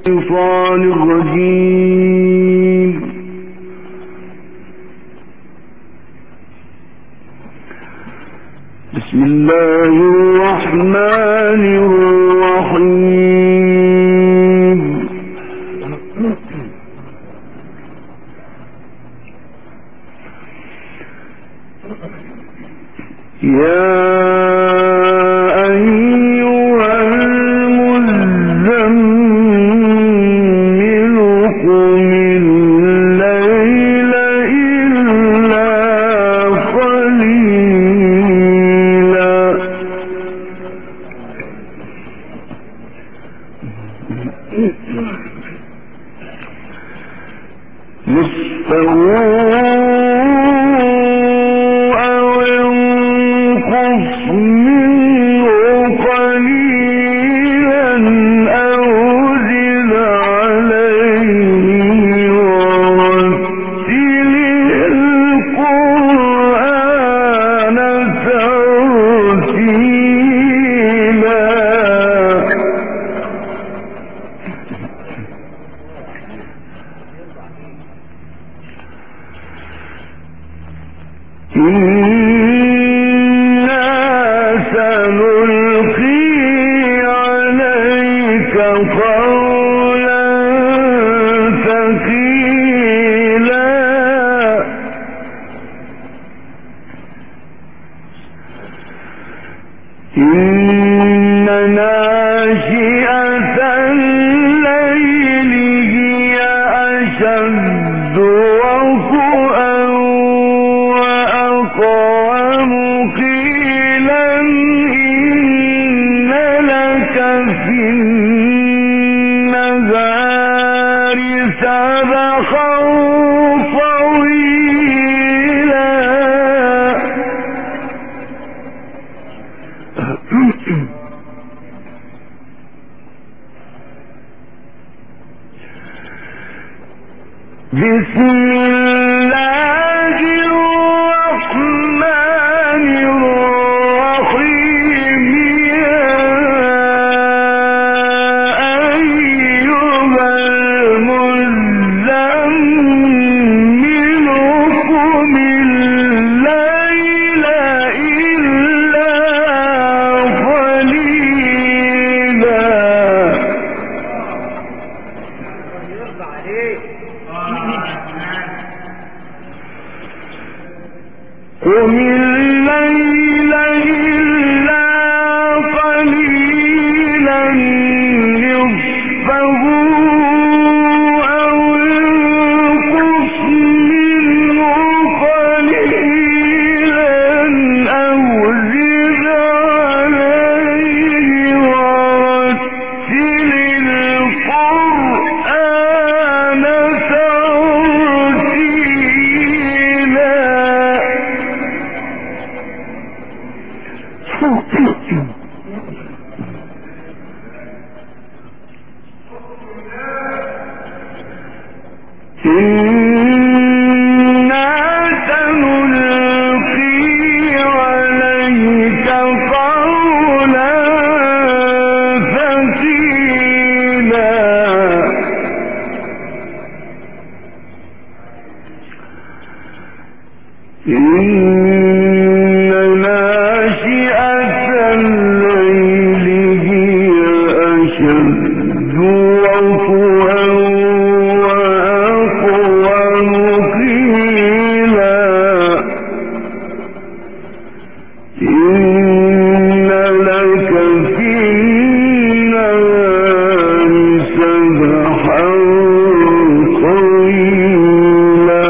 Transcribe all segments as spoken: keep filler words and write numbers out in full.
الشيطان الرجيم. بسم الله الرحمن الرحيم. يا بسم الله الرحمن الرحيم. يا أيها المزمل قم الليل إلا قليلا. قم الليل إلا قليلا نصفه أو انقص منه قليلا أو زد عليه ورتل القرآن ترتيلا. إنا سنلقي عليك قولا ثقيلا. إن ناشئة الليل هي أشد وطئا وأقوم قيلا. إن لك في النهار سبحا طويلا.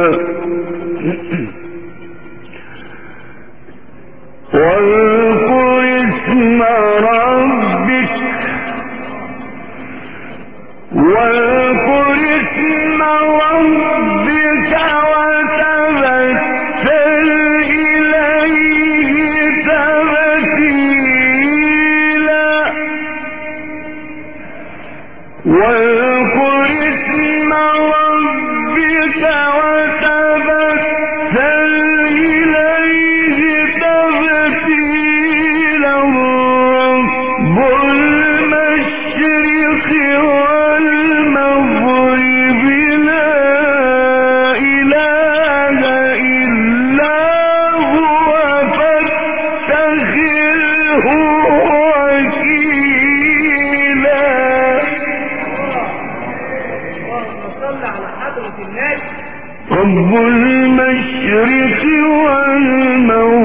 واذكر اسم ربك واذكر اسم ربك وتبتل إليه تبتيلا. واذكر اسم ربك وتبتل إليه تبتيلا. رب المشرق والمغرب رب المشرق والمغرب